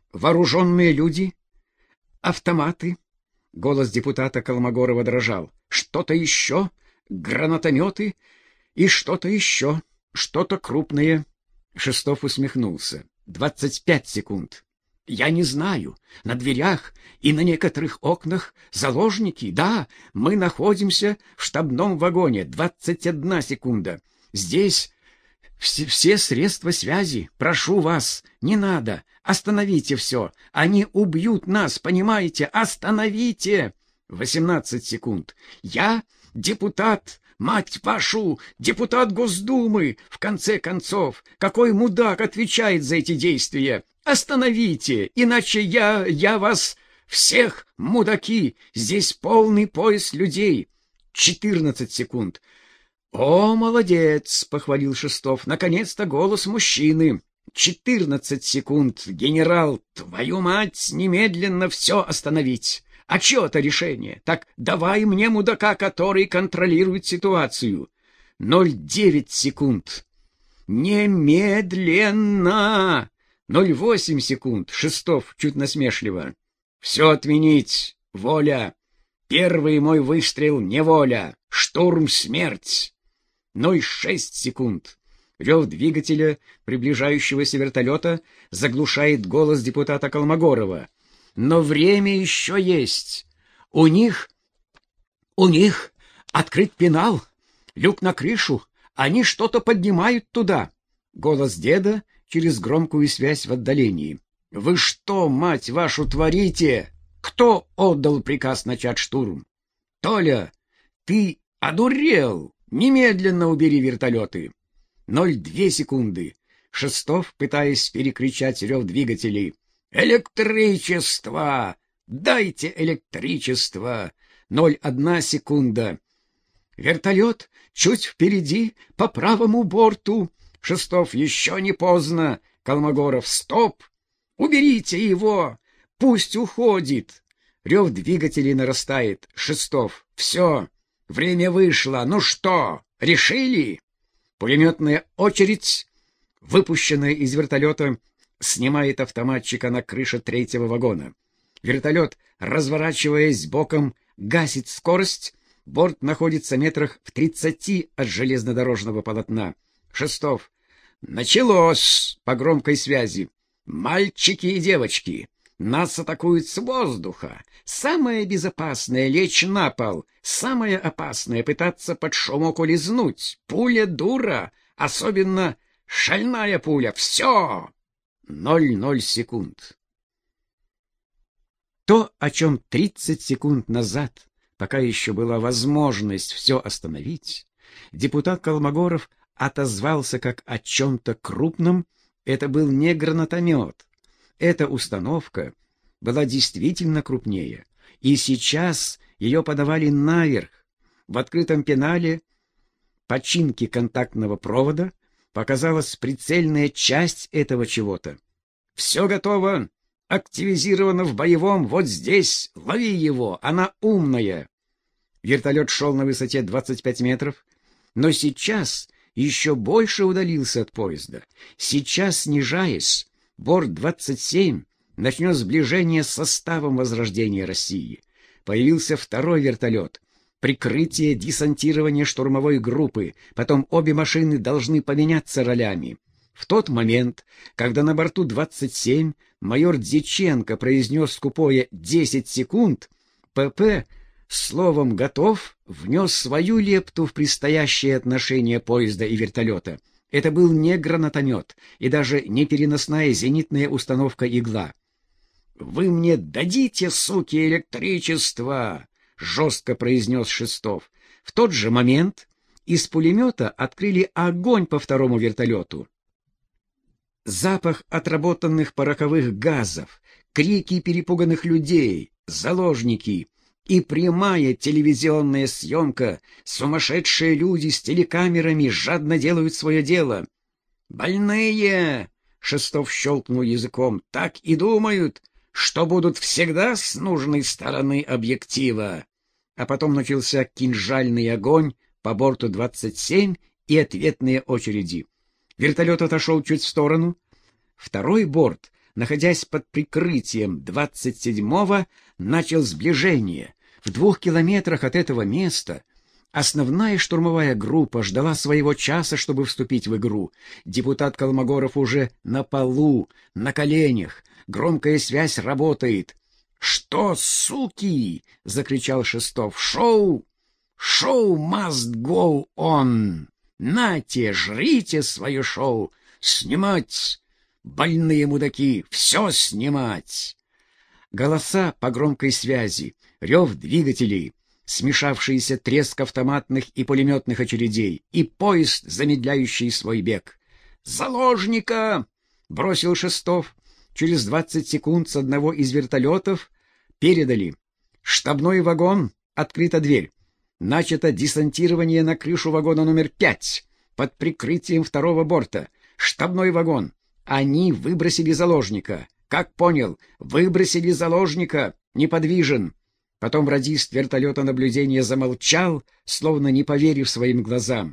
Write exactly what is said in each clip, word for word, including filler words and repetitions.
вооруженные люди, автоматы. Голос депутата Колмогорова дрожал. Что-то еще, гранатометы и что-то еще, что-то крупное. Шестов усмехнулся. Двадцать пять секунд. Я не знаю. На дверях и на некоторых окнах заложники. Да, мы находимся в штабном вагоне. Двадцать одна секунда. Здесь все, все средства связи. Прошу вас, не надо. Остановите все. Они убьют нас, понимаете? Остановите. Восемнадцать секунд. Я депутат, мать вашу, депутат Госдумы. В конце концов, какой мудак отвечает за эти действия? Остановите, иначе я, я вас всех, мудаки. Здесь полный пояс людей. Четырнадцать секунд. О, молодец, похвалил Шестов. Наконец-то голос мужчины. Четырнадцать секунд. Генерал, твою мать, немедленно все остановить. А чё это решение? Так давай мне мудака, который контролирует ситуацию. Ноль девять секунд. Немедленно. Ноль восемь секунд. Шестов чуть насмешливо. Все отменить. Воля. Первый мой выстрел — неволя. Штурм — смерть. Ноль шесть секунд. Рев двигателя приближающегося вертолета заглушает голос депутата Колмогорова. Но время еще есть. У них... У них открыт пенал. Люк на крышу. Они что-то поднимают туда. Голос деда через громкую связь в отдалении. «Вы что, мать вашу, творите? Кто отдал приказ начать штурм? Толя, ты одурел! Немедленно убери вертолеты!» Ноль две секунды. Шестов, пытаясь перекричать рев двигателей. «Электричество! Дайте электричество!» Ноль одна секунда. Вертолет чуть впереди, по правому борту. Шестов, еще не поздно. Колмогоров, стоп! Уберите его! Пусть уходит! Рев двигателей нарастает. Шестов, все, время вышло. Ну что, решили? Пулеметная очередь, выпущенная из вертолета, снимает автоматчика на крыше третьего вагона. Вертолет, разворачиваясь боком, гасит скорость. Борт находится метрах в тридцати от железнодорожного полотна. Шестов. Началось по громкой связи. Мальчики и девочки, нас атакуют с воздуха. Самое безопасное — лечь на пол. Самое опасное — пытаться под шумок улизнуть. Пуля дура, особенно шальная пуля. Все! Ноль ноль секунд. То, о чем тридцать секунд назад, пока еще была возможность все остановить, депутат Колмогоров отозвался как о чем-то крупном, это был не гранатомет. Эта установка была действительно крупнее, и сейчас ее подавали наверх. В открытом пенале починки контактного провода показалась прицельная часть этого чего-то. «Все готово, активизировано в боевом, вот здесь, лови его, она умная». Вертолет шел на высоте двадцать пять метров, но сейчас еще больше удалился от поезда. Сейчас, снижаясь, борт двадцать семь начнет сближение с составом Возрождения России. Появился второй вертолет. Прикрытие десантирования штурмовой группы. Потом обе машины должны поменяться ролями. В тот момент, когда на борту двадцать семь майор Дьяченко произнес скупое «десять секунд», ПП словом «готов» внес свою лепту в предстоящее отношение поезда и вертолета. Это был не гранатомет и даже не переносная зенитная установка «Игла». «Вы мне дадите, суки, электричество!» — жестко произнес Шестов. В тот же момент из пулемета открыли огонь по второму вертолету. Запах отработанных пороховых газов, крики перепуганных людей, заложники и прямая телевизионная съемка. Сумасшедшие люди с телекамерами жадно делают свое дело. «Больные!» — Шестов щелкнул языком. «Так и думают, что будут всегда с нужной стороны объектива». А потом начался кинжальный огонь по борту двадцать семь и ответные очереди. Вертолет отошел чуть в сторону. Второй борт находясь под прикрытием двадцать седьмого, начал сближение. В двух километрах от этого места основная штурмовая группа ждала своего часа, чтобы вступить в игру. Депутат Колмогоров уже на полу, на коленях. Громкая связь работает. «Что, суки?» — закричал Шестов. «Шоу! Шоу must go on! Нате, жрите свое шоу! Снимать! Больные мудаки! Все снимать!» Голоса по громкой связи, рев двигателей, смешавшийся треск автоматных и пулеметных очередей и поезд, замедляющий свой бег. «Заложника!» — бросил Шестов. Через двадцать секунд с одного из вертолетов передали. «Штабной вагон, открыта дверь. Начато десантирование на крышу вагона номер пять под прикрытием второго борта. Штабной вагон. Они выбросили заложника. Как понял, выбросили заложника. Неподвижен». Потом радист вертолета наблюдения замолчал, словно не поверив своим глазам.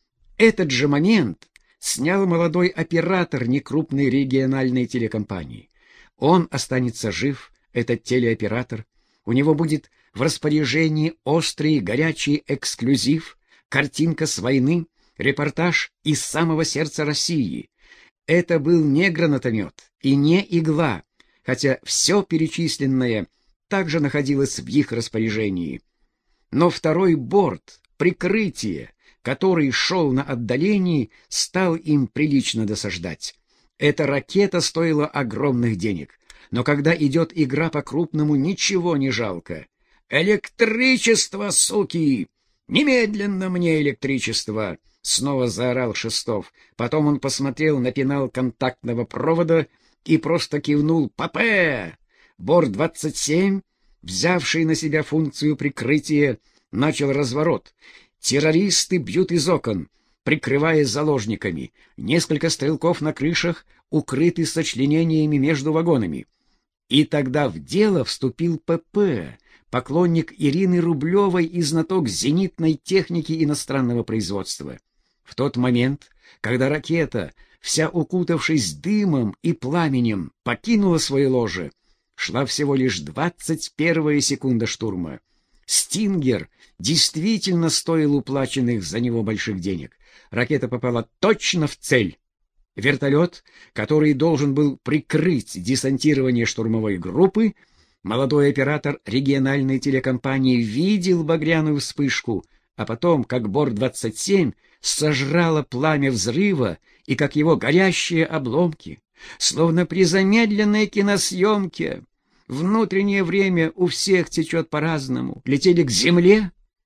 Этот же момент снял молодой оператор некрупной региональной телекомпании. Он останется жив, этот телеоператор. У него будет в распоряжении острый горячий эксклюзив, картинка с войны, репортаж из самого сердца России. Это был не гранатомет и не игла, хотя все перечисленное также находилось в их распоряжении. Но второй борт, прикрытие, который шел на отдалении, стал им прилично досаждать. Эта ракета стоила огромных денег, но когда идет игра по-крупному, ничего не жалко. «Электричество, суки! Немедленно мне электричество!» — снова заорал Шестов. Потом он посмотрел на пенал контактного провода и просто кивнул «Папе!». Борт двадцать семь, взявший на себя функцию прикрытия, начал разворот. Террористы бьют из окон, прикрываясь заложниками. Несколько стрелков на крышах укрыты сочленениями между вагонами. И тогда в дело вступил ПП, поклонник Ирины Рублевой и знаток зенитной техники иностранного производства. В тот момент, когда ракета, вся укутавшись дымом и пламенем, покинула свое ложе, шла всего лишь двадцать первая секунда штурма. «Стингер» действительно стоил уплаченных за него больших денег. Ракета попала точно в цель. Вертолет, который должен был прикрыть десантирование штурмовой группы, молодой оператор региональной телекомпании видел багряную вспышку, а потом, как борт двадцать семь сожрало пламя взрыва и как его горящие обломки, словно при замедленной киносъемке. Внутреннее время у всех течет по-разному. Летели к земле.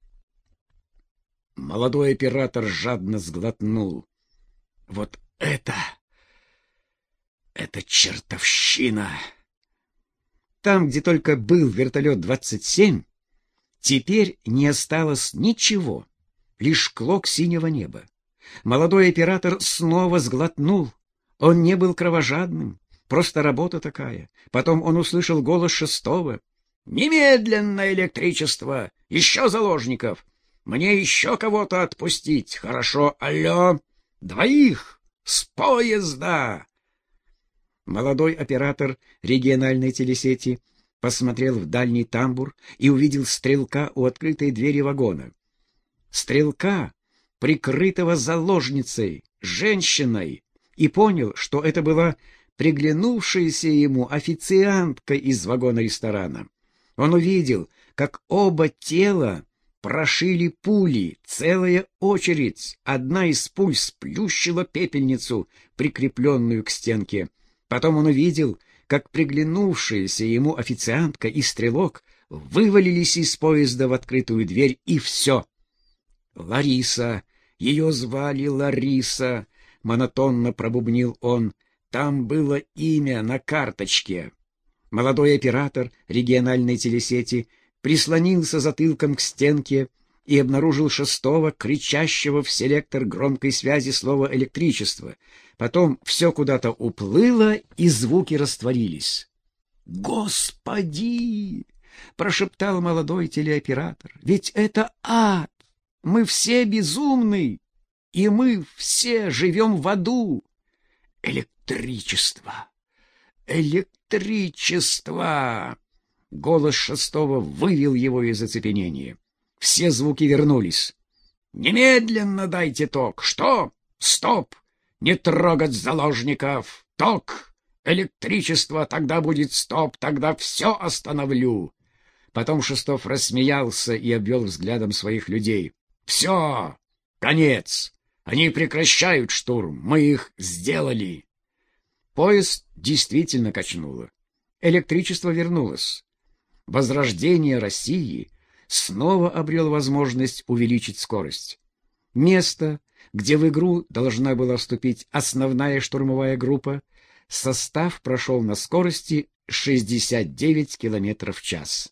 Молодой оператор жадно сглотнул. Вот это... это чертовщина! Там, где только был вертолет двадцать семь, теперь не осталось ничего, лишь клок синего неба. Молодой оператор снова сглотнул. Он не был кровожадным. Просто работа такая. Потом он услышал голос Шестого. «Немедленно электричество! Еще заложников! Мне еще кого-то отпустить! Хорошо, алло! Двоих! С поезда!» Молодой оператор региональной телесети посмотрел в дальний тамбур и увидел стрелка у открытой двери вагона. Стрелка, прикрытого заложницей, женщиной, и понял, что это была приглянувшаяся ему официантка из вагона ресторана. Он увидел, как оба тела прошили пули, целая очередь. Одна из пуль сплющила пепельницу, прикрепленную к стенке. Потом он увидел, как приглянувшаяся ему официантка и стрелок вывалились из поезда в открытую дверь, и все. «Лариса! Ее звали Лариса!» — монотонно пробубнил он. Там было имя на карточке. Молодой оператор региональной телесети прислонился затылком к стенке и обнаружил Шестого, кричащего в селектор громкой связи слово «электричество». Потом все куда-то уплыло, и звуки растворились. «Господи!» — прошептал молодой телеоператор. «Ведь это ад! Мы все безумны, и мы все живем в аду! Электричество! Электричество! Голос шестого вывел его из оцепенения. Все звуки вернулись. «Немедленно дайте ток!» «Что? Стоп! Не трогать заложников! Ток! Электричество! Тогда будет стоп! Тогда все остановлю!» Потом Шестов рассмеялся и обвел взглядом своих людей. «Все! Конец! Они прекращают штурм! Мы их сделали!» Поезд действительно качнуло. Электричество вернулось. Возрождение России снова обрел возможность увеличить скорость. Место, где в игру должна была вступить основная штурмовая группа, состав прошел на скорости шестьдесят девять километров в час.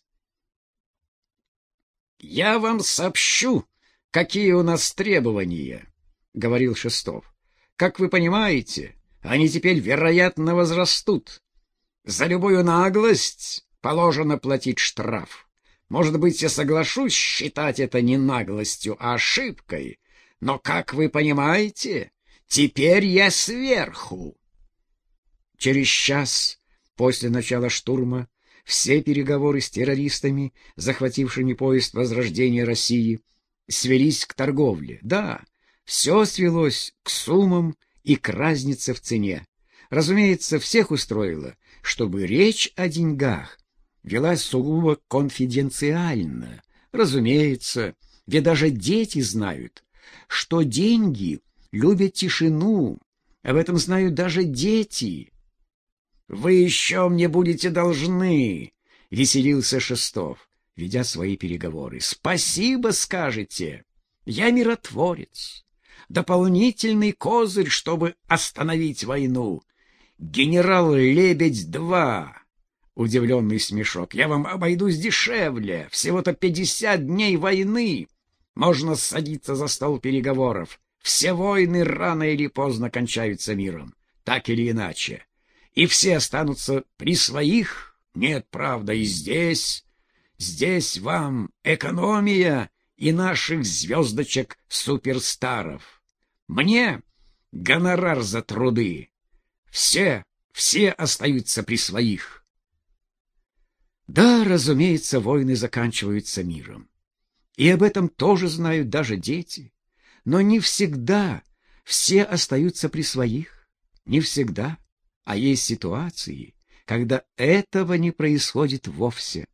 «Я вам сообщу, какие у нас требования», — говорил Шестов. «Как вы понимаете, они теперь, вероятно, возрастут. За любую наглость положено платить штраф. Может быть, я соглашусь считать это не наглостью, а ошибкой, но, как вы понимаете, теперь я сверху». Через час после начала штурма все переговоры с террористами, захватившими поезд Возрождения России, свелись к торговле. Да, все свелось к суммам и к разнице в цене. Разумеется, всех устроило, чтобы речь о деньгах велась сугубо конфиденциально. Разумеется, ведь даже дети знают, что деньги любят тишину. Об этом знают даже дети. «Вы еще мне будете должны», — веселился Шестов, ведя свои переговоры. «Спасибо скажете. Я миротворец. Дополнительный козырь, чтобы остановить войну. Генерал Лебедь-два». Удивленный смешок. «Я вам обойдусь дешевле. Всего-то пятьдесят дней войны. Можно садиться за стол переговоров. Все войны рано или поздно кончаются миром. Так или иначе. И все останутся при своих? Нет, правда, и здесь. Здесь вам экономия и наших звездочек-суперстаров. Мне гонорар за труды. Все, все остаются при своих». Да, разумеется, войны заканчиваются миром. И об этом тоже знают даже дети. Но не всегда все остаются при своих. Не всегда. А есть ситуации, когда этого не происходит вовсе.